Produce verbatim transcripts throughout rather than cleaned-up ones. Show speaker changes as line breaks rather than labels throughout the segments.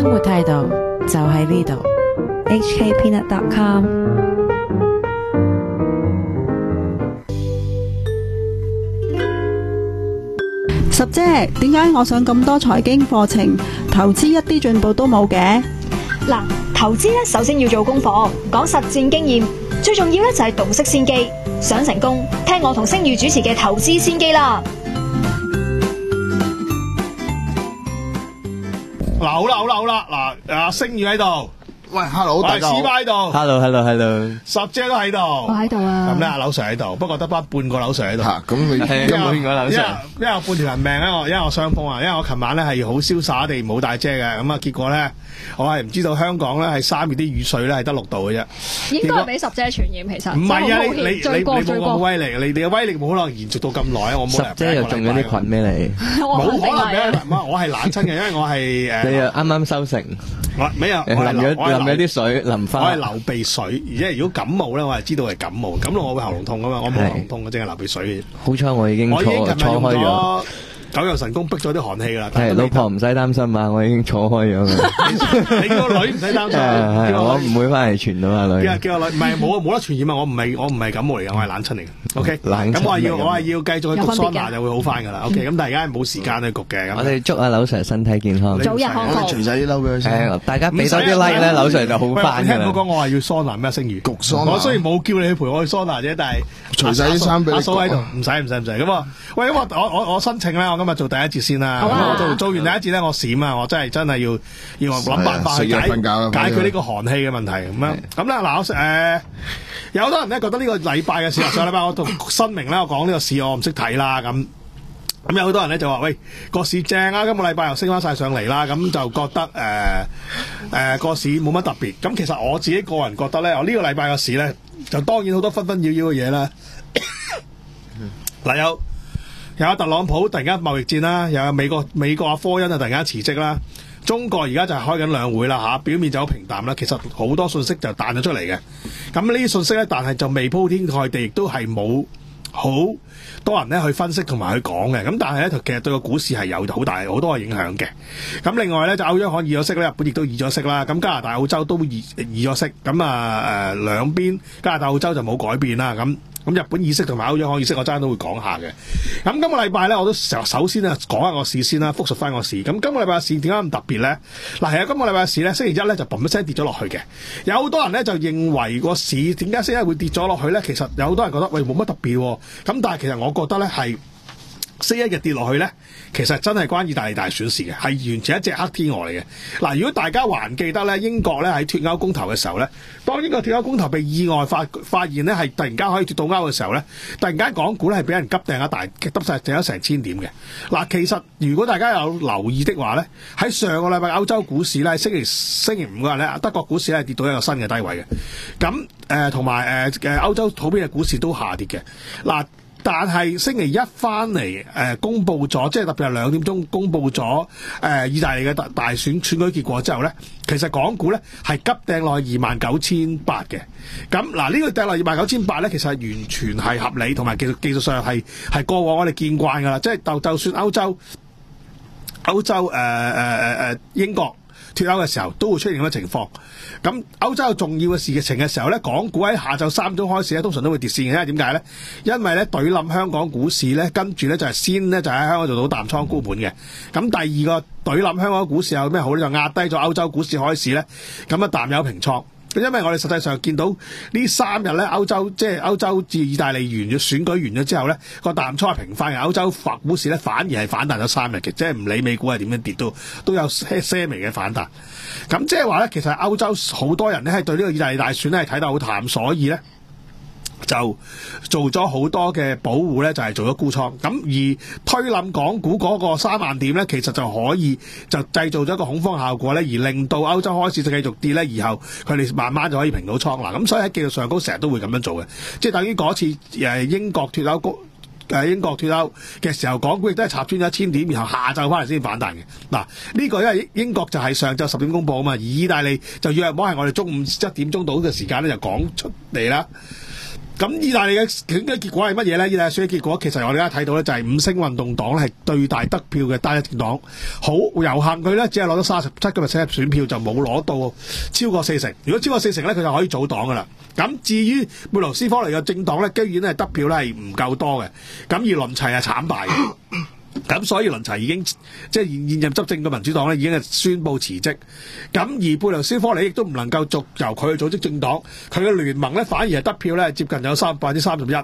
活態度就喺呢度。
H K peanut dot com。
十姐，點解我上咁多財經課程，投資一啲進步都冇嘅？
嗱，投資咧首先要做功課，講實戰經驗，最重要咧就係洞悉先機。想成功，聽我同星宇主持嘅投資先機啦。
嗱，好啦好啦好啦，嗱，阿星宇喺度。
喂 ，hello， 大家好。
師爸喺度
，hello，hello，hello，
十姐都喺度，
我喺度啊。
咁咧，阿柳 Sir 喺度，不過得翻半個柳 Sir 喺度。
吓，咁你
係
今
半個柳 Sir。
因為我半條人命咧，我因為我傷風啊，因為我琴晚咧係好瀟灑地冇帶遮嘅，咁啊結果咧，我係唔知道香港咧係三月啲雨水咧係得六度嘅啫。
應該係俾十姐傳染，其實。
唔係啊，你你你
最過
你冇咁威力，你你嘅威力冇可能延續到咁耐，我冇。
十姐又中咗啲菌咩你？
冇可能俾人淋，我係冷親嘅，因為我係誒。
你又啱啱收成。
我咩啊？
淋咗淋咗啲水，淋花。
我係流鼻水，而且如果感冒咧，我係知道係感冒。感冒我會喉嚨痛噶嘛，我冇喉嚨痛，我淨係流鼻水嘅。
好彩我已經坐坐開咗。
九陽神功逼咗啲寒氣啦。
係老婆唔使擔心啊，我已經坐開咗啦。
你個女唔使擔心，
我唔會翻嚟傳到啊女。
叫叫個女唔係冇冇得傳染啊！我唔係我唔係感冒嚟嘅，我係冷親嚟嘅。O K， 咁我係要我係要繼續去焗桑拿就會好翻噶啦。O K，咁但係而家係冇時間去焗嘅。
我哋祝阿柳 Sir 身體健康，
早日康復。
除晒啲褸俾佢先。
大家俾多啲 like 咧，柳 Sir 就好翻噶啦。
聽嗰講我話要桑拿咩？星宇
焗桑拿。
我雖然冇叫你去陪我去桑拿啫，但係
除晒啲衫俾你。
阿嫂喺度，唔使唔使唔使咁啊！喂，咁我我我申請咧，我今日做第一節先啦。我做做完第一節咧，我閃啊！我真係真係要要諗辦法去解解決呢個寒氣嘅問題咁樣。咁啦嗱，我誒有好多人咧覺得呢個禮拜嘅市，上禮拜我讀新明咧，我講呢個市我唔識睇啦咁。咁有好多人咧就話喂個市正啊，今個禮拜又升翻晒上嚟啦，咁就覺得誒誒個市冇乜特別。咁其實我自己個人覺得咧，我呢個禮拜嘅市咧就當然好多紛紛擾擾嘅嘢啦。嗱有。有阿特朗普突然間貿易戰啦，又有美國美國阿科恩啊突然間辭職啦，中國而家就係開緊兩會啦嚇，表面就好平淡啦，其實好多信息就彈咗出嚟嘅。咁呢啲信息咧，但係就未鋪天蓋地，亦都係冇好多人咧去分析同埋去講嘅。咁但係咧，其實對個股市係有好大好多嘅影響嘅。咁另外咧，就歐央行議咗息咧，日本亦都議咗息啦。咁加拿大澳洲都議議咗息。咁啊誒兩邊加拿大澳洲就冇改變啦。咁咁日本議息同埋歐央行議息，我陣間都會講下嘅。咁今個禮拜咧，我都首先啊講下個市先啦，復述翻個市。咁今個禮拜嘅市點解咁特別咧？嗱，其實今個禮拜嘅市咧，星期一咧就嘣一聲跌咗落去嘅。有好多人咧就認為個市點解星期一會跌咗落去咧？其實有好多人覺得喂冇乜特別喎。咁但係其實我覺得咧係。星期一日跌落去咧，其實真係關意大利大選事嘅，係完全一隻黑天鵝嚟嘅。嗱，如果大家還記得咧，英國咧喺脱歐公投嘅時候咧，當英國脱歐公投被意外發發現咧係突然間可以脱到歐嘅時候咧，突然間港股咧係俾人急掟一大急晒掟咗成千點嘅。嗱，其實如果大家有留意的話咧，喺上個禮拜歐洲股市咧，星期星期五嗰日咧，德國股市係跌到一個新嘅低位嘅。咁誒同埋誒誒歐洲普遍嘅股市都下跌嘅。嗱。但係星期一翻嚟，誒、呃、公佈咗，即係特別係兩點鐘公佈咗，誒、呃、意大利嘅大大選選舉結果之後咧，其實港股咧係急掟落去二萬九千八嘅。咁嗱，呢個掟落二萬九千八咧，其實係完全係合理，同埋技術技術上係係過往我哋見慣㗎啦。即係就就算歐洲歐洲誒誒誒誒英國脱歐嘅時候，都會出現咁嘅情況。咁歐洲有重要嘅事情嘅時候咧，港股喺下晝三點鐘開始咧，通常都會跌線嘅。因為點解咧？因為咧懟冧香港股市咧，跟住咧就係先咧就喺香港做到淡倉沽盤嘅。咁第二個懟冧香港股市有咩好咧？就壓低咗歐洲股市開市咧，咁啊淡有平倉。因為我哋實際上見到呢三日咧，歐洲即係歐洲至意大利完咗選舉完咗之後咧，個淡倉係平翻嘅。歐洲法股市咧反而係反彈咗三日嘅，即係唔理美股係點樣跌都都有些些微嘅反彈。咁即係話咧，其實歐洲好多人咧係對呢個意大利大選咧係睇得好淡，所以咧就做咗好多嘅保護咧，就係做咗沽倉。咁而推冧港股嗰個三萬點咧，其實就可以就製造咗一個恐慌效果咧，而令到歐洲開始就繼續跌咧，以後佢哋慢慢就可以平到倉啦。咁所以喺技術上高成日都會咁樣做嘅，即係等於嗰次誒英國脱歐誒英國脱歐嘅時候，港股亦都係插穿咗一千點，然後下晝翻嚟先反彈嘅。嗱，呢個因為英國就係上晝十點公佈啊嘛，而意大利就約摸係我哋中午一點鐘到嘅時間咧就講出嚟啦。 咁意大利嘅選舉結果係乜嘢咧？意大利選舉結果其實我哋而家睇到咧，就係五星運動黨咧係最大得票嘅單一政黨，好有幸佢咧只係攞到三十七個 percent 選票，就冇攞到超過四成。如果超過四成咧，佢就可以組黨噶啦。咁至於貝盧斯科尼嘅政黨咧，居然係得票咧係唔夠多嘅，咁而倫齊係慘敗嘅。咁所以倫齊已經即係現現任執政嘅民主黨咧，已經係宣布辭職。咁而貝盧斯科尼亦都唔能夠續由佢去組織政黨，佢嘅聯盟咧反而係得票咧接近有三百分之三十一，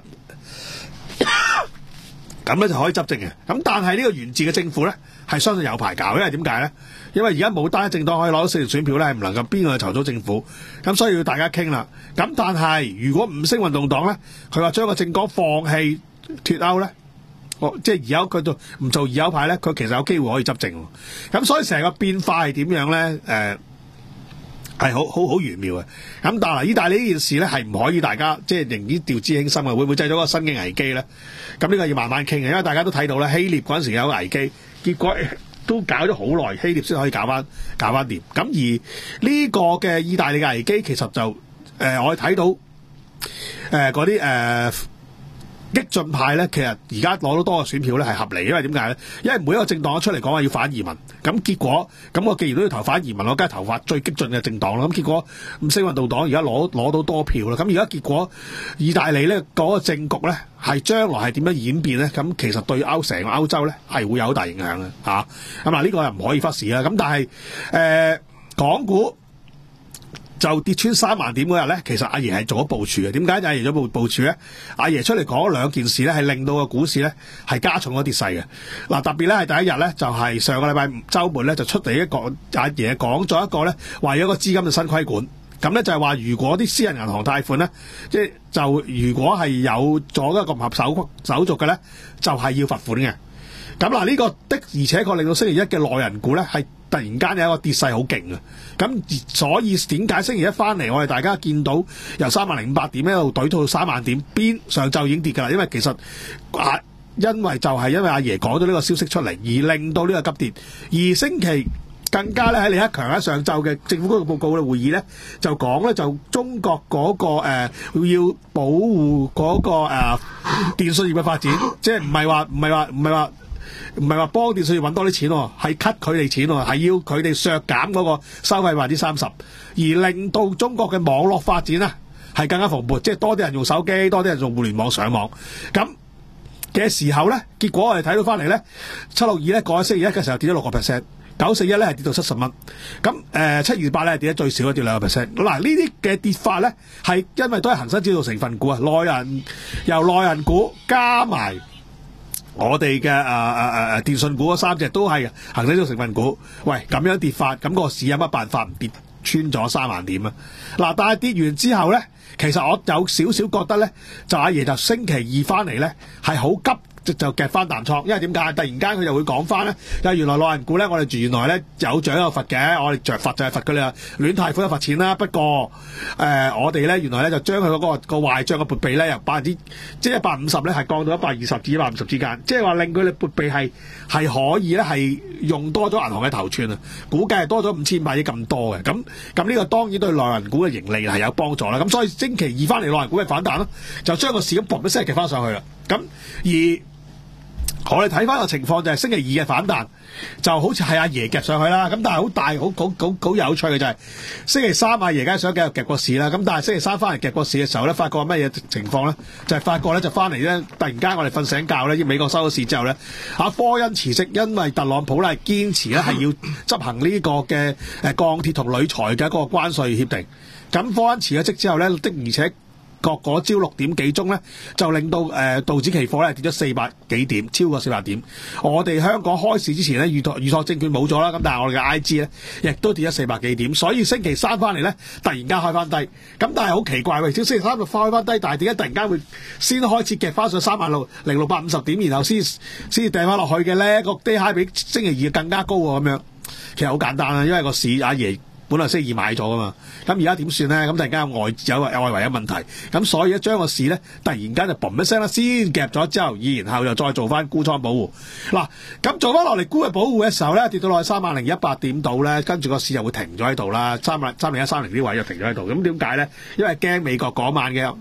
咁咧就可以執政嘅。咁但係呢個源自嘅政府咧係相信有排搞，因為點解咧？因為而家冇單一政黨可以攞到四成選票咧，係唔能夠邊個去籌組政府。咁所以要大家傾啦。咁但係如果五星運動黨咧，佢話將個政黨放棄脫歐咧？哦、即係而家佢做唔做二優派咧，佢其實有機會可以執政。咁所以成個變化係點樣咧？誒係好好好玄妙嘅。咁但係意大利呢件事咧係唔可以大家即係寧願掉之輕心嘅，會唔會製造一個新嘅危機咧？咁呢個要慢慢傾嘅，因為大家都睇到咧，希臘嗰陣時有危機，結果都搞咗好耐，希臘先可以搞翻搞翻掂。咁而呢個嘅意大利嘅危機其實就誒、呃、我哋睇到誒嗰啲誒。呃激進派咧，其實而家攞到多個選票咧係合理，因為點解咧？因為每一個政黨出嚟講話要反移民，咁結果咁我既然都要投反移民，我梗係投發最激進嘅政黨啦。咁結果五星運動黨而家攞攞到多票啦。咁而家結果意大利咧嗰個政局咧係將來係點樣演變咧？咁其實對歐成個歐洲咧係會有好大影響嘅嚇。咁嗱呢個又唔可以忽視啦。咁但係誒、呃、港股就跌穿三萬點嗰日咧，其實阿爺係做咗部署嘅。點解阿爺做部部署咧？阿爺出嚟講兩件事咧，係令到個股市咧係加重咗跌勢嘅。嗱，特別咧係第一日咧，就係、是、上個禮拜週末咧就出嚟一個阿爺講咗一個咧，話有一個資金嘅新規管。咁咧就係話，如果啲私人銀行貸款咧，即係就如果係有咗一個唔合手手續嘅咧，就係、是、要罰款嘅。咁嗱，呢個的而且確令到星期一嘅內銀股咧係突然間有一個跌勢好勁啊！咁所以點解星期一翻嚟，我哋大家見到由三萬零五百點一路懟到三萬點，邊上晝已經跌㗎啦。因為其實啊，因為就係因為阿爺講咗呢個消息出嚟，而令到呢個急跌。而星期更加咧喺李克強喺上晝嘅政府嗰個報告嘅會議咧，就講咧就中國嗰、那個誒、呃、要保護嗰、那個誒、呃、電信業嘅發展，即係唔係話唔係話唔係話。唔係話幫電信業揾多啲錢喎，係 cut 佢哋錢喎，係要佢哋削減嗰個收費百分之三十，而令到中國嘅網絡發展啊係更加蓬勃，即係多啲人用手機，多啲人用互聯網上網。咁嘅時候咧，結果我哋睇到翻嚟咧，七六二咧過咗星期一嘅時候跌咗六個 percent， 九四一咧係跌到七十蚊。咁誒七二八咧跌得最少，跌兩個 percent。嗱呢啲嘅跌法咧係因為都係恒生指數成分股啊，內人由內銀股加埋。我哋嘅誒誒誒誒電信股嗰三隻都係恒生指數成分股，喂咁樣跌法，咁個市有乜辦法唔跌穿咗三萬點啊？嗱，但係跌完之後咧，其實我有少少覺得咧，就阿爺就星期二翻嚟咧係好急。就就夾翻淡倉，因為點解？突然間佢就會講翻咧，就原來內銀股咧，我哋原來咧有獎有罰嘅，我哋着罰就係罰佢哋啊，亂貸款就罰錢啦。不過誒、呃，我哋咧原來咧就將佢嗰個個壞賬嘅撥備咧由百分之即係一百五十咧係降到一百二十至一百五十之間，即係話令佢哋撥備係係可以咧係用多咗銀行嘅頭寸啊，估計係多咗五千萬億咁多嘅。咁咁呢個當然對內銀股嘅盈利係有幫助啦。咁所以星期二翻嚟內銀股嘅反彈咯，就將個市咁嘣一聲夾翻上去啦。咁而我哋睇翻個情況就係星期二嘅反彈，就好似係阿爺夾上去啦。咁但係好大好好好好有趣嘅就係星期三阿爺梗係想繼續夾個市啦。咁但係星期三翻嚟夾個市嘅時候咧，發覺乜嘢情況咧？就係、是、發覺咧就翻嚟咧，突然間我哋瞓醒覺咧，美國收咗市之後咧，阿科恩辭職，因為特朗普咧係堅持咧係要執行呢個嘅誒鋼鐵同鋁材嘅一個關稅協定。咁科恩辭咗職之後咧，的而且各嗰朝六點幾鐘咧，就令到誒、呃、道指期貨咧跌咗四百幾點，超過四百點。我哋香港開市之前咧，預託預託證券冇咗啦，咁但係我哋嘅 I G 咧，亦都跌咗四百幾點。所以星期三翻嚟咧，突然間開翻低。咁但係好奇怪喎，星期三就開翻低，但係點解突然間會先開始夾翻上三萬六零六百五十點，然後先先至掟翻落去嘅咧？個低 high 比星期二更加高喎，咁樣其實好簡單啊，因為個市阿爺本來星期二買咗噶嘛，咁而家點算咧？咁突然間有外有有外圍有問題，咁所以咧將個市咧突然間就嘣一聲啦，先夾咗之後，然後又再做翻沽倉保護。嗱，咁做翻落嚟沽嘅保護嘅時候咧，跌到落去三萬零一百點度咧，跟住個市就會停咗喺度啦，三萬三零一三零呢位就停咗喺度。咁點解咧？因為驚美國嗰晚嘅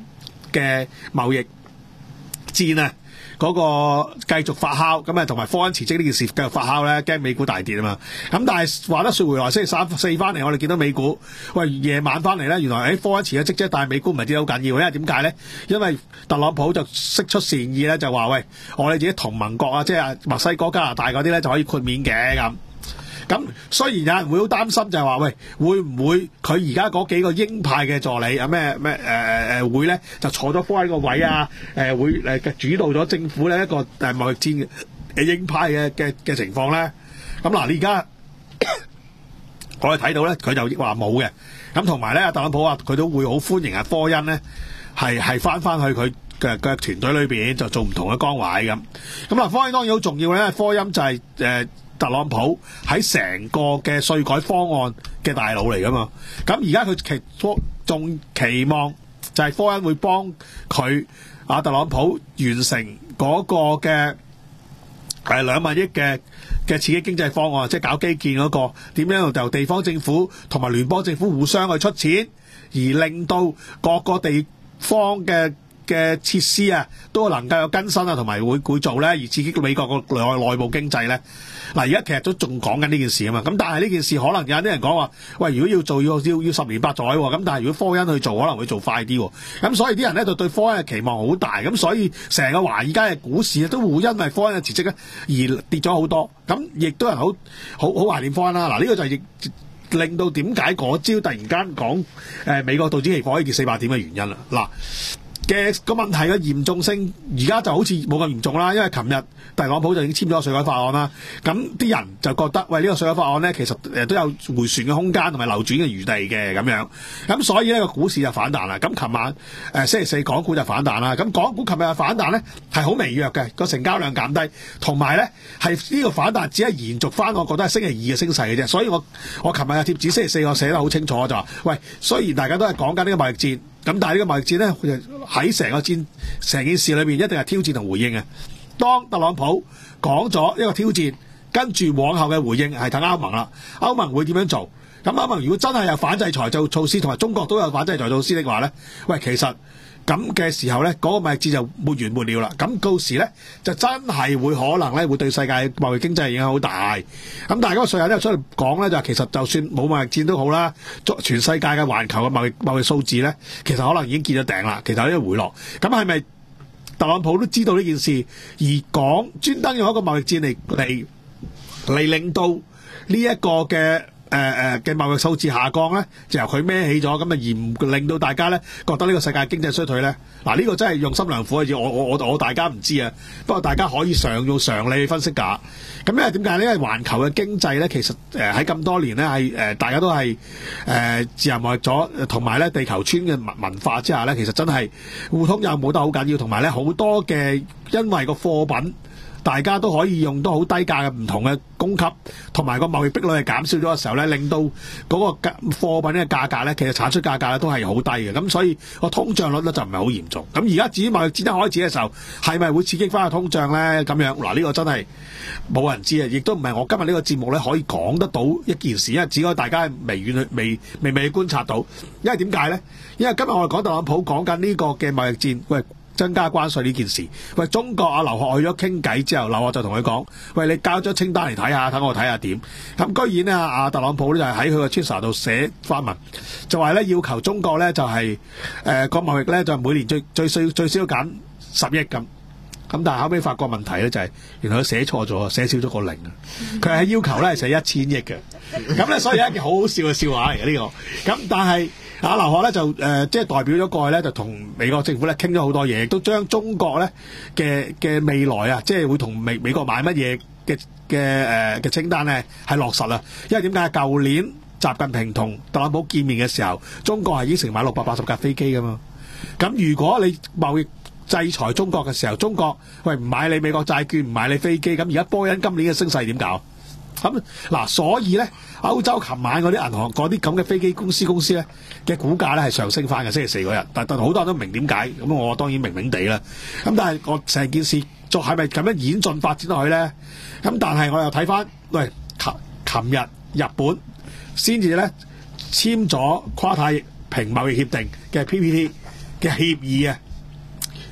嘅貿易戰啊，嗰、那個繼續發酵，咁啊同埋科恩辭職呢件事繼續發酵咧，驚美股大跌啊嘛。咁但係話得說回來，星期三四翻嚟，我哋見到美股喂夜晚翻嚟咧，原來誒科恩辭咗職啫，但係美股唔係跌得好緊要，因為點解咧？因為特朗普就釋出善意咧，就話喂，我哋自己同盟國啊，即係墨西哥、加拿大嗰啲咧就可以豁免嘅咁。咁雖然有人會好擔心，就係話喂，會唔會佢而家嗰幾個鷹派嘅助理啊咩咩誒誒會咧就坐咗科恩個位啊？誒、呃、會誒、呃、主導咗政府咧一個誒貿易戰嘅鷹派嘅嘅嘅情況咧？咁嗱，你而家我哋睇到咧，佢就話冇嘅。咁同埋咧，特朗普話佢都會好歡迎啊科恩咧係係翻翻去佢嘅嘅團隊裏邊就做唔同嘅崗位咁。咁嗱，科恩當然好重要咧，科恩就係、是、誒。呃特朗普喺成個嘅稅改方案嘅大佬嚟噶嘛，咁而家佢期仲期望就係科恩會幫佢啊特朗普完成嗰個嘅誒兩萬億嘅嘅刺激經濟方案，即係搞基建嗰個點樣由地方政府同埋聯邦政府互相去出錢，而令到各個地方嘅嘅設施啊，都能夠有更新啊，同埋會會做咧，而刺激美國個內內部經濟咧。嗱，而家其實都仲講緊呢件事啊嘛。咁但係呢件事可能有啲人講話，喂，如果要做要要要十年八載喎。咁但係如果科恩去做，可能會做快啲喎。咁所以啲人咧就對科恩嘅期望好大。咁所以成個華爾街嘅股市都會因為科恩嘅辭職咧而跌咗好多。咁亦都係好好好懷念科恩啦。嗱，呢個就亦令到點解嗰朝突然間講誒美國道指期貨可以跌四百點嘅原因啦。嗱。嘅個問題嘅嚴重性而家就好似冇咁嚴重啦，因為琴日特朗普就已經簽咗個稅改法案啦。咁啲人就覺得喂，呢個稅改法案咧其實誒都有回旋嘅空間同埋流轉嘅餘地嘅咁樣。咁所以呢個股市就反彈啦。咁琴晚誒星期四港股就反彈啦。咁港股琴日嘅反彈咧係好微弱嘅，個成交量減低，同埋咧係呢個反彈只係延續翻，我覺得係星期二嘅升勢嘅啫。所以我我琴日嘅貼紙星期四我寫得好清楚，就話喂，雖然大家都係講緊呢個貿易戰。咁但係呢個貿易戰咧，喺成個戰成件事裏面一定係挑戰同回應嘅。當特朗普講咗一個挑戰，跟住往後嘅回應係等歐盟啦。歐盟會點樣做？咁歐盟如果真係有反制裁做措施，同埋中國都有反制裁措施的話咧，喂，其實咁嘅時候咧，嗰、那個貿易戰就沒完沒了啦。咁到時咧就真係會可能咧會對世界貿易經濟影響好大。咁但係嗰個稅後咧出嚟講咧，就其實就算冇貿易戰都好啦，全世界嘅環球嘅貿易貿易數字咧，其實可能已經見咗頂啦。其實有啲回落。咁係咪特朗普都知道呢件事而講專登用一個貿易戰嚟嚟嚟令到呢一個嘅？誒誒嘅貿易數字下降咧，就由佢孭起咗，咁啊而唔令到大家咧覺得呢個世界經濟衰退咧。嗱、啊、呢、呢個真係用心良苦嘅嘢，我我我我大家唔知啊。不過大家可以常用常理去分析㗎。咁因為點解呢？因為環球嘅經濟咧，其實誒喺咁多年咧係誒大家都係誒、呃、自由貿易咗，同埋咧地球村嘅文文化之下咧，其實真係互通有冇得好緊要，同埋咧好多嘅因為個貨品。大家都可以用到好低價嘅唔同嘅供給，同埋個貿易壁壘係減少咗嘅時候咧，令到嗰個貨品嘅價格咧，其實產出價格咧都係好低嘅。咁所以個通脹率咧就唔係好嚴重。咁而家至於貿易戰一開始嘅時候，係咪會刺激翻個通脹咧？咁樣嗱，呢、呢個真係冇人知啊！亦都唔係我今日呢個節目咧可以講得到一件事，因為只可以大家微遠去微微微去觀察到。因為點解咧？因為今日我哋講特朗普講緊呢個嘅貿易戰，喂。增加關稅呢件事，喂，中國啊，劉鶴去咗傾偈之後，劉鶴就同佢講，喂，你交咗清單嚟睇下，等我睇下點。咁居然呢，阿特朗普咧就喺佢個 Twitter 度寫發文，就話咧要求中國咧就係誒個貿易咧就每年最最少最少減十億咁。咁但係後尾發覺問題咧就係、是、原來佢寫錯咗，寫少咗個零啊。佢係要求咧係寫一千億嘅。咁咧所以有一件好好笑嘅笑話嚟嘅呢個。咁但係。阿劉鶴咧就誒、呃、即係代表咗過去咧，就同美國政府咧傾咗好多嘢，亦都將中國咧嘅嘅未來啊，即係會同美美國買乜嘢嘅嘅誒嘅清單咧係落實啦。因為點解？舊年習近平同特朗普見面嘅時候，中國係已經承買六百八十架飛機噶嘛。咁如果你貿易制裁中國嘅時候，中國喂唔買你美國債券，唔買你飛機，咁而家波音今年嘅升勢點搞？咁嗱，所以咧，歐洲琴晚嗰啲銀行嗰啲咁嘅飛機公司公司咧嘅股價咧係上升翻嘅，星期四嗰日，但但好多人都唔明點解，咁我當然明明地啦。咁但係我成件事作係咪咁樣演進發展落去咧？咁但係我又睇翻，喂，琴琴日日本先至咧簽咗跨太平貿易協定嘅 P P T 嘅協議啊，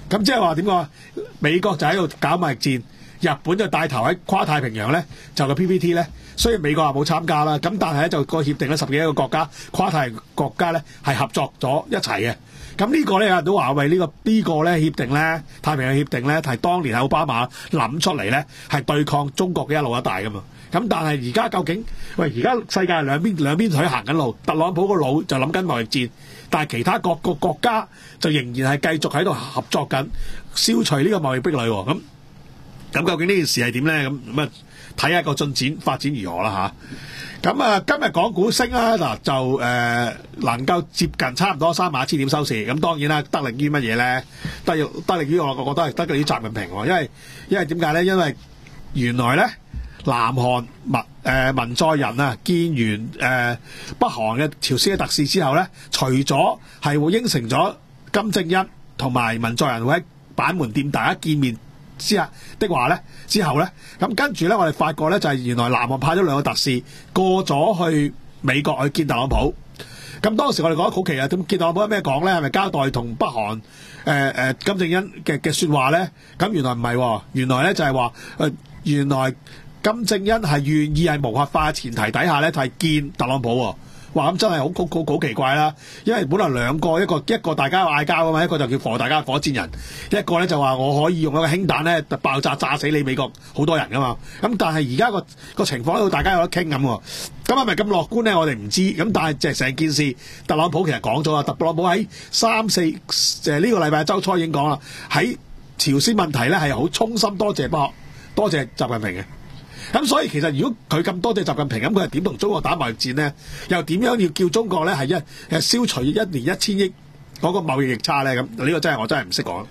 咁即係話點講？美國就喺度搞貿易戰，日本就帶頭喺跨太平洋咧就個 P P T 咧，雖然美國話冇參加啦，咁但係咧就個協定咧十幾個國家跨太國家咧係合作咗一齊嘅。咁呢個咧有人都話喂，呢個呢個咧協定咧太平洋協定咧係當年奧巴馬諗出嚟咧係對抗中國嘅一路一帶噶嘛。咁但係而家究竟喂而家世界係兩邊兩邊腿行緊路，特朗普個腦就諗緊貿易戰，但係其他各個國家就仍然係繼續喺度合作緊，消除呢個貿易壁壘喎。咁咁究竟呢件事係點咧？咁咁啊睇下個進展發展如何啦吓，咁啊今日港股升啦，嗱就誒、呃、能夠接近差唔多三萬一千點收市。咁當然啦，得力於乜嘢咧？得得力於我我覺得係得力於習近平喎，因為因為點解咧？因為原來咧。南韓文誒文在寅啊，見完誒、呃、北韓嘅朝鮮嘅特使之後咧，除咗係會應承咗金正恩同埋文在寅會喺板門店大家見面之下的話咧，之後咧，咁跟住咧，我哋發覺咧就係、是、原來南韓派咗兩個特使過咗去美國去見特朗普。咁當時我哋覺得好奇啊，咁見特朗普有咩講咧？係咪交代同北韓誒誒、呃、金正恩嘅嘅説話咧？咁原來唔係，原來咧就係話誒原來。金正恩係願意係無核化嘅前提底下咧，係見特朗普喎。話咁真係好好好好奇怪啦！因為本來兩個一個一個大家嗌交啊嘛，一個就叫火大家火箭人，一個咧就話我可以用一個氫彈咧爆炸炸死你美國好多人噶嘛。咁但係而家個個情況喺度，大家有得傾咁喎。咁係咪咁樂觀咧？我哋唔知。咁但係即係成件事，特朗普其實講咗啦。特朗普喺三四誒呢個禮拜週初已經講啦，喺朝鮮問題咧係好衷心多謝北韓，多謝習近平嘅。咁所以其實如果佢咁多謝習近平，咁佢係點同中國打貿易戰呢？又點樣要叫中國咧係一係消除一年一千億嗰個貿易逆差咧？咁呢個真係我真係唔識講。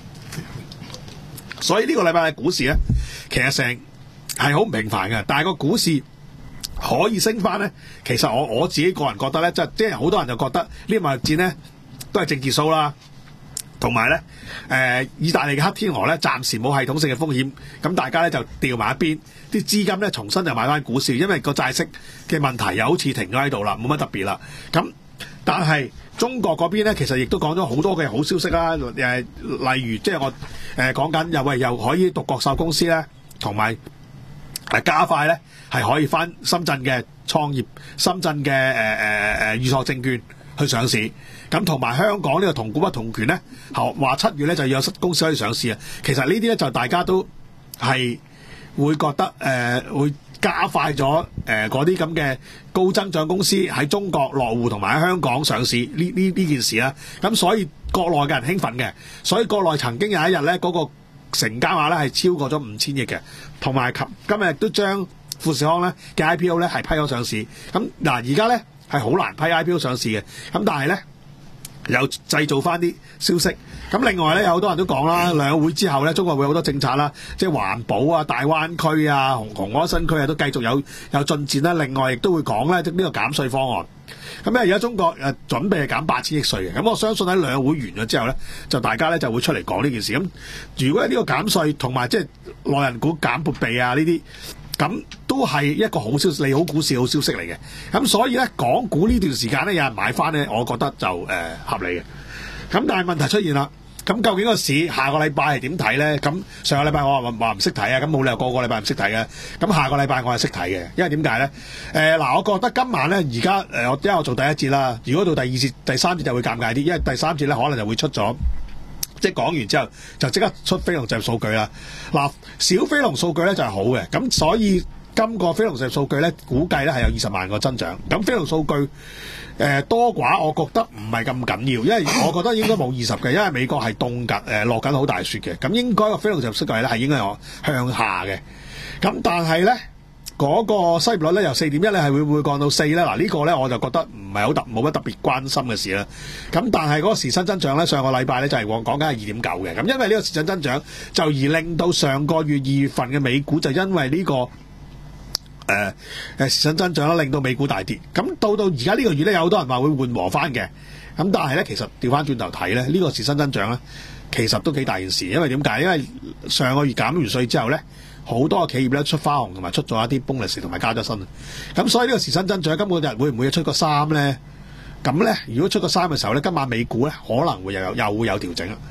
所以呢個禮拜嘅股市咧，其實成係好唔平凡嘅，但係個股市可以升翻咧。其實我我自己個人覺得咧，即係即係好多人就覺得呢個貿易戰咧都係政治騷啦。同埋咧，誒，意大利嘅黑天鵝咧，暫時冇系統性嘅風險，咁大家咧就調埋一邊，啲資金咧重新就買翻股市，因為個債息嘅問題又好似停咗喺度啦，冇乜特別啦。咁但係中國嗰邊咧，其實亦都講咗好多嘅好消息啦，誒，例如即係我誒講緊又喂又可以獨角獸公司咧，同埋誒加快咧係可以翻深圳嘅創業，深圳嘅誒誒誒預託證券去上市。咁同埋香港呢個同股不同權咧，話七月咧就有公司可以上市啊。其實呢啲咧就大家都係會覺得誒、呃、會加快咗誒嗰啲咁嘅高增長公司喺中國落戶同埋喺香港上市呢呢呢件事啦。咁所以國內嘅人興奮嘅，所以國內曾經有一日咧嗰個成交額咧係超過咗五千億嘅，同埋今日都將富士康咧嘅 I P O 咧係批咗上市。咁嗱而家咧係好難批 I P O 上市嘅，咁但係咧。又製造翻啲消息，咁另外咧有好多人都講啦，兩會之後咧，中國會有好多政策啦，即係環保啊、大灣區啊、紅紅安新區啊，都繼續有有進展啦。另外亦都會講咧，即呢個減稅方案。咁咧而家中國誒準備係減八千億稅嘅，咁我相信喺兩會完咗之後咧，就大家咧就會出嚟講呢件事。咁如果係呢個減稅同埋即係內人股減撥備啊呢啲。咁都係一個好消息，利好股市好消息嚟嘅。咁所以咧，港股呢段時間咧，有人買翻咧，我覺得就誒、呃、合理嘅。咁但係問題出現啦，咁究竟個市下個禮拜係點睇咧？咁上個禮拜我話話唔識睇啊，咁冇理由個個禮拜唔識睇嘅。咁下個禮拜我係識睇嘅，因為點解咧？誒、呃、嗱，我覺得今晚咧，而家誒我因為我做第一節啦，如果到第二節、第三節就會尷尬啲，因為第三節咧可能就會出咗。即係講完之後就即刻出非農就業數據啦。嗱，小非農數據咧就係好嘅，咁所以今個非農就業數據咧估計咧係有二十萬個增長。咁非農數據誒、呃、多寡，我覺得唔係咁緊要，因為我覺得應該冇二十嘅，因為美國係凍緊誒落緊好大雪嘅，咁應該個非農就業數據咧係應該有向下嘅。咁但係咧。嗰個失業率咧由四點一咧係會唔會降到四咧？嗱、這個、呢個咧我就覺得唔係好特冇乜特別關心嘅事啦。咁但係嗰個時薪增長咧上個禮拜咧就係講講緊係二點九嘅。咁因為呢個時薪增長就而令到上個月二月份嘅美股就因為呢、這個誒誒、呃、時薪增長咧令到美股大跌。咁到到而家呢個月咧有好多人話會緩和翻嘅。咁但係咧其實調翻轉頭睇咧呢、這個時薪增長咧其實都幾大件事，因為點解？因為上個月減完稅之後咧。好多企業咧出花紅同埋出咗一啲 bonus 同埋加咗薪，咁所以呢個時薪增長今個日會唔會出個三咧？咁咧如果出個三嘅時候咧，今晚美股咧可能會又有又會有調整啦。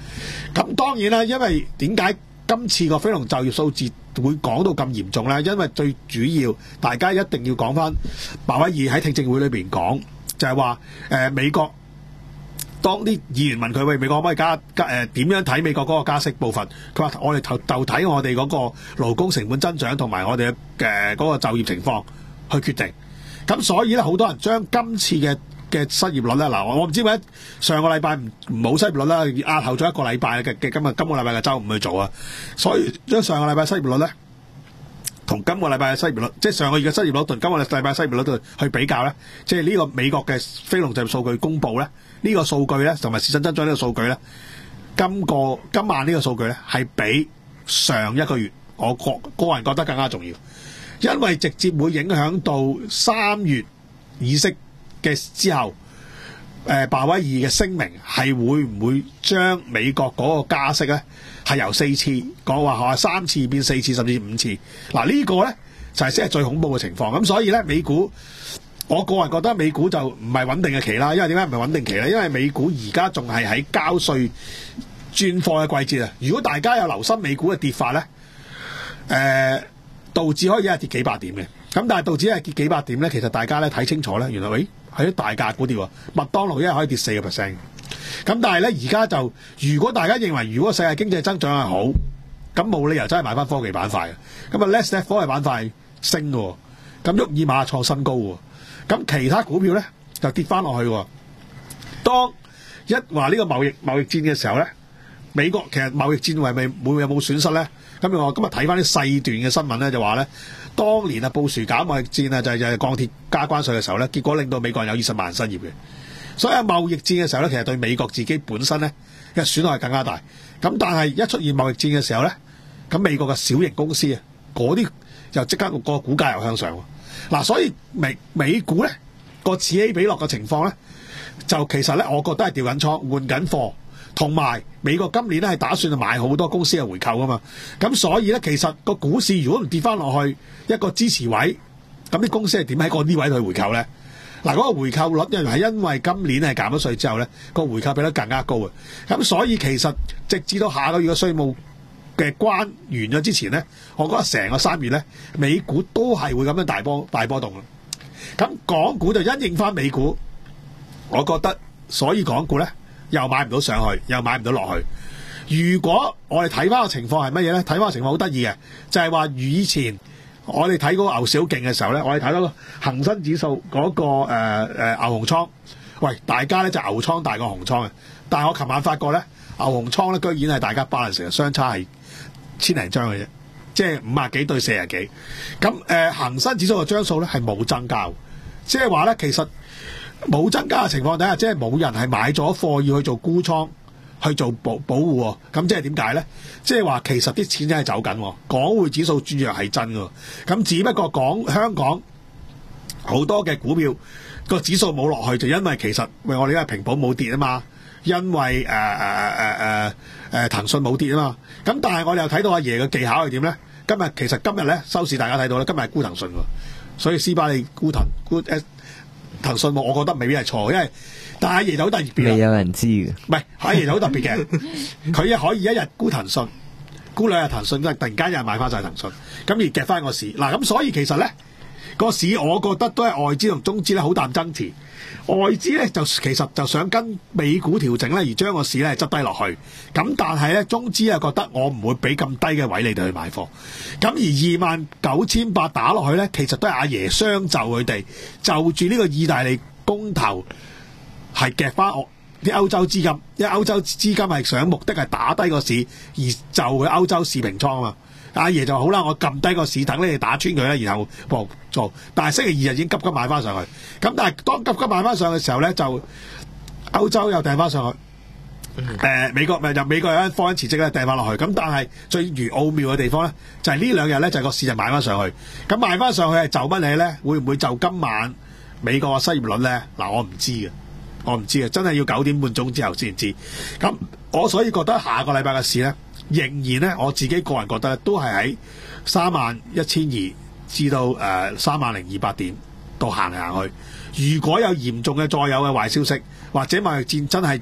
咁當然啦，因為點解今次個非農就業數字會講到咁嚴重咧？因為最主要大家一定要講翻鮑威爾喺聽證會裏邊講，就係話誒美國。當啲議員問佢喂，美國可唔可以加加誒點樣睇美國嗰個加息部分？佢話我哋就就睇我哋嗰個勞工成本增長同埋我哋嘅嗰個就業情況去決定。咁所以咧，好多人將今次嘅嘅失業率咧，嗱我唔知點解上個禮拜唔冇失業率啦，壓後咗一個禮拜嘅嘅今日今個禮拜嘅週五去做啊。所以將上個禮拜失業率咧同今個禮拜嘅失業率，即係上個月嘅失業率同今個禮拜嘅失業率度去比較咧，即係呢個美國嘅非農就業數據公佈咧。呢個數據咧，同埋市場增長呢個數據咧，今個今晚呢個數據咧，係比上一個月我個個人覺得更加重要，因為直接會影響到三月議息嘅之後，誒鮑威爾嘅聲明係會唔會將美國嗰個加息咧係由四次講話話三次變四次甚至五次，嗱呢個咧就係先係最恐怖嘅情況。咁所以咧美股。我個人覺得美股就唔係穩定嘅期啦，因為點解唔係穩定期咧？因為美股而家仲係喺交稅轉貨嘅季節啊！如果大家有留心美股嘅跌法咧，誒、呃、道指可以一日跌幾百點嘅，咁但係道指一日跌幾百點咧，其實大家咧睇清楚咧，原來喂係啲大價股跌喎，麥當勞一日可以跌四個 percent，咁但係咧而家就如果大家認為如果世界經濟增長係好，咁冇理由真係買翻科技板塊嘅，咁啊 less 咧科技板塊升嘅，咁沃爾瑪創新高喎。咁其他股票咧就跌翻落去喎。當一話呢個貿易貿易戰嘅時候咧，美國其實貿易戰係咪會有冇損失咧？咁我今日睇翻啲細段嘅新聞咧，就話咧，當年啊布殊搞貿易戰啊，就係就係鋼鐵加關稅嘅時候咧，結果令到美國人有二十萬人失業嘅。所以喺貿易戰嘅時候咧，其實對美國自己本身咧嘅損害係更加大。咁但係一出現貿易戰嘅時候咧，咁美國嘅小型公司啊，嗰啲又即刻個股價又向上。嗱，所以美美股咧個此起彼落嘅情況咧，就其實咧，我覺得係調緊倉換緊貨，同埋美國今年咧係打算買好多公司嘅回購噶嘛。咁所以咧，其實個股市如果唔跌翻落去一個支持位，咁啲公司係點喺嗰啲位去回購咧？嗱，嗰個回購率因為係因為今年係減咗稅之後咧，個回購比率更加高啊。咁所以其實直至到下個月嘅稅務嘅關完咗之前咧，我覺得成個三月咧，美股都係會咁樣大波大波動嘅。咁港股就因應翻美股，我覺得所以港股咧又買唔到上去，又買唔到落去。如果我哋睇翻個情況係乜嘢咧？睇翻個情況好得意嘅，就係話以前我哋睇嗰個牛市好勁嘅時候咧，我哋睇到個恆生指數嗰、那個誒誒、呃呃、牛熊倉，喂大家咧就牛倉大過熊倉嘅。但係我琴晚發覺咧，牛熊倉咧居然係大家balance成日相差係千零張嘅啫，即係五十幾對四十幾。咁誒恆生指數嘅張數咧係冇增加，即係話咧其實冇增加嘅情況底下，即係冇人係買咗貨要去做沽倉去做保保護喎。咁即係點解咧？即係話其實啲錢真係走緊，港匯指數轉弱係真㗎。咁只不過港香港好多嘅股票個指數冇落去，就因為其實喂我哋因為平保冇跌啊嘛。因為誒誒誒誒誒誒騰訊冇跌啊嘛，咁但係我哋又睇到阿爺嘅技巧係點咧？今日其實今日咧收市大家睇到咧，今日係沽騰訊喎，所以斯巴利沽騰沽誒騰訊，我覺得未必係錯，因為但係阿爺就好特別，
未有人知嘅，
唔係阿爺就好特別嘅，佢可以一日沽騰訊，沽兩日騰訊，即係突然間有人買翻晒騰訊，咁而夾翻個市嗱，咁所以其實咧個市我覺得都係外資同中資咧好淡爭持。外資咧就其實就想跟美股調整咧，而將個市咧執低落去。咁但係咧中資啊覺得我唔會俾咁低嘅位你哋去買貨。咁而二萬九千八打落去咧，其實都係阿爺相就佢哋就住呢個意大利公投係夾翻我啲歐洲資金，因為歐洲資金係想目的係打低個市，而就佢歐洲市平倉啊嘛。阿爺就好啦，我撳低個市等你哋打穿佢咧，然後博做。但係星期二日已經急急買翻上去。咁但係當急急買翻上去嘅時候咧，就歐洲又掟翻上去。誒、呃、美國咪就美國有間科恩辭職咧掟翻落去。咁但係最如奧妙嘅地方咧，就係、是、呢兩日咧就係、是、個市就買翻上去。咁買翻上去係就乜嘢咧？會唔會就今晚美國嘅失業率咧？嗱，我唔知嘅，我唔知嘅，真係要九點半鐘之後先知。咁我所以覺得下個禮拜嘅市咧。仍然咧，我自己個人覺得都係喺三萬一千二至到誒三萬零二百點度行嚟行去。如果有嚴重嘅再有嘅壞消息，或者貿易戰真係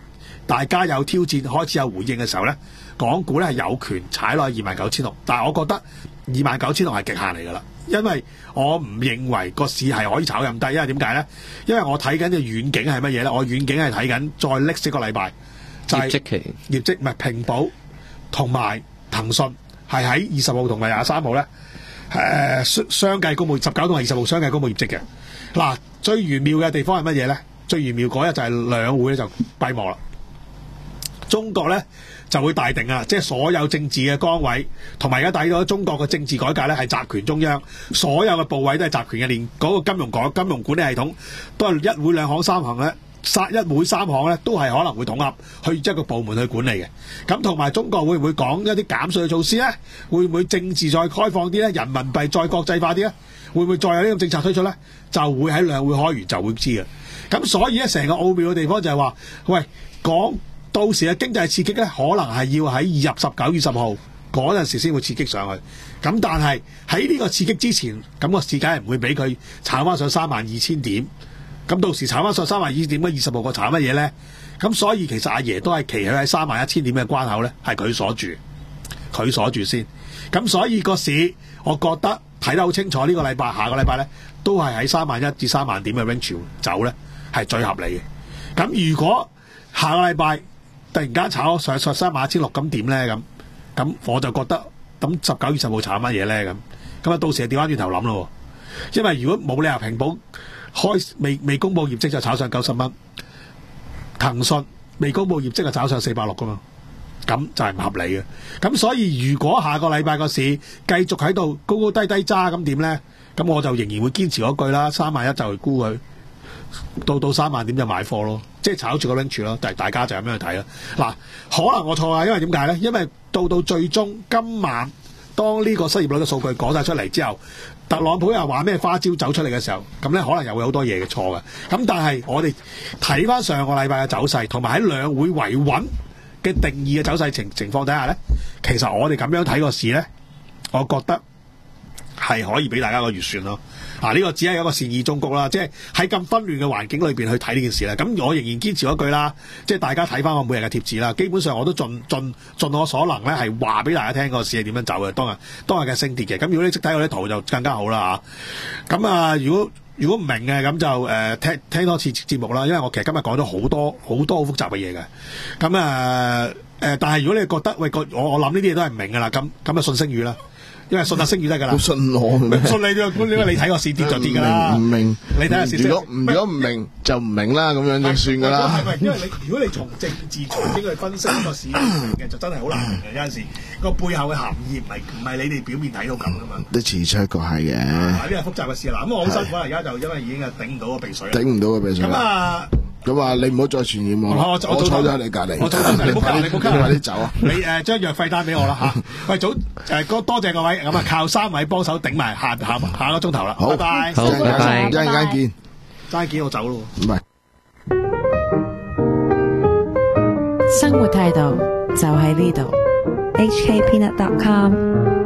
大家有挑戰開始有回應嘅時候咧，港股咧係有權踩落去二萬九千六，但係我覺得二萬九千六係極限嚟㗎啦，因為我唔認為個市係可以炒咁低，因為點解咧？因為我睇緊嘅遠景係乜嘢咧？我遠景係睇緊再歷史個禮拜就係、是、業績期，業績唔係平保同埋騰訊係喺二十號同埋廿三號咧。誒、呃、相繼公佈十九同埋二十號相繼公佈業績嘅。嗱，最玄妙嘅地方係乜嘢咧？最玄妙嗰日就係兩會咧就閉幕啦。中國咧就會大定啊，即係所有政治嘅崗位，同埋而家睇到中國嘅政治改革咧係集權中央，所有嘅部位都係集權嘅，連嗰個金融港、金融管理系統都係一會兩行三行咧。殺一會三行咧，都係可能會統合去一個部門去管理嘅。咁同埋中國會唔會講一啲減稅嘅措施咧？會唔會政治再開放啲咧？人民幣再國際化啲咧？會唔會再有呢個政策推出咧？就會喺兩會開完就會知嘅。咁所以咧，成個奧妙嘅地方就係話，喂，講到時嘅經濟刺激咧，可能係要喺二十十九、二十號嗰陣時先會刺激上去。咁但係喺呢個刺激之前，咁個市梗係唔會俾佢炒翻上三萬二千點。咁到時炒翻上三萬二千點，嗰二十號個炒乜嘢咧？咁所以其實阿爺都係企喺三萬一千點嘅關口咧，係佢鎖住，佢鎖住先。咁所以個市，我覺得睇得好清楚。呢個禮拜、下個禮拜咧，都係喺三萬一至三萬點嘅 range 走咧，係最合理嘅。咁如果下個禮拜突然間炒上上三萬一千六，咁點咧？咁咁我就覺得，咁十九、二十號炒乜嘢咧？咁咁啊，到時就調翻轉頭諗咯。因為如果冇理由平保開未未公佈業績就炒上九十蚊，騰訊未公佈業績就炒上四百六噶嘛，咁就係唔合理嘅。咁所以如果下個禮拜個市繼續喺度高高低低揸，咁點咧？咁我就仍然會堅持嗰句啦，三萬一就係沽佢，到到三萬點就買貨咯，即係炒住個 range 咯。但係大家就咁樣去睇啦。嗱，可能我錯啊，因為點解咧？因為到到最終今晚當呢個失業率嘅數據講晒出嚟之後，特朗普又話咩花招走出嚟嘅時候，咁咧可能又會好多嘢嘅錯嘅。咁但係我哋睇翻上個禮拜嘅走勢，同埋喺兩會維穩嘅定義嘅走勢情情況底下咧，其實我哋咁樣睇個市咧，我覺得係可以俾大家個預算咯。啊，呢個只係一個善意忠告啦，即係喺咁紛亂嘅環境裏邊去睇呢件事咧。咁我仍然堅持嗰句啦，即係大家睇翻我每日嘅貼紙啦。基本上我都盡盡盡我所能咧，係話俾大家聽個市係點樣走嘅。當日當日嘅升跌嘅。咁如果你識睇我啲圖就更加好啦嚇。咁啊，如果如果唔明嘅咁就誒、呃、聽聽多次節目啦，因為我其實今日講咗好多好多好複雜嘅嘢嘅。咁啊誒，但係如果你覺得喂個我我諗呢啲嘢都係唔明㗎啦，咁咁啊信星語啦。因為信下星語得噶啦，
信我咩？
信你啫，咁你睇個市跌就跌噶啦。唔明，你睇下市。如果
如果唔明就唔明啦，咁樣就算噶啦。
係咪？因為你如果你從政治財經去分析呢個市嘅，就真係好難明嘅。有陣時個背後嘅含義唔係唔係你哋表面睇到咁噶嘛。
都似出一個係嘅。
呢個複雜嘅事啦。咁我好辛苦啦，而家就因為已經係頂唔到個鼻水。
頂唔到個鼻水。咁
啊。
咁啊，你唔好再傳染我。我我坐咗喺你隔離。
我坐咗，你唔好急，你唔好急，
快啲走啊！
你誒將藥費單俾我啦嚇。喂，早誒多謝各位，咁啊靠三位幫手頂埋下下下個鐘頭啦。
好，
拜拜。
好，拜拜。
一陣間見。
齋見我走咯。
唔係。
生活態度就喺呢度。
H K Peanut dot com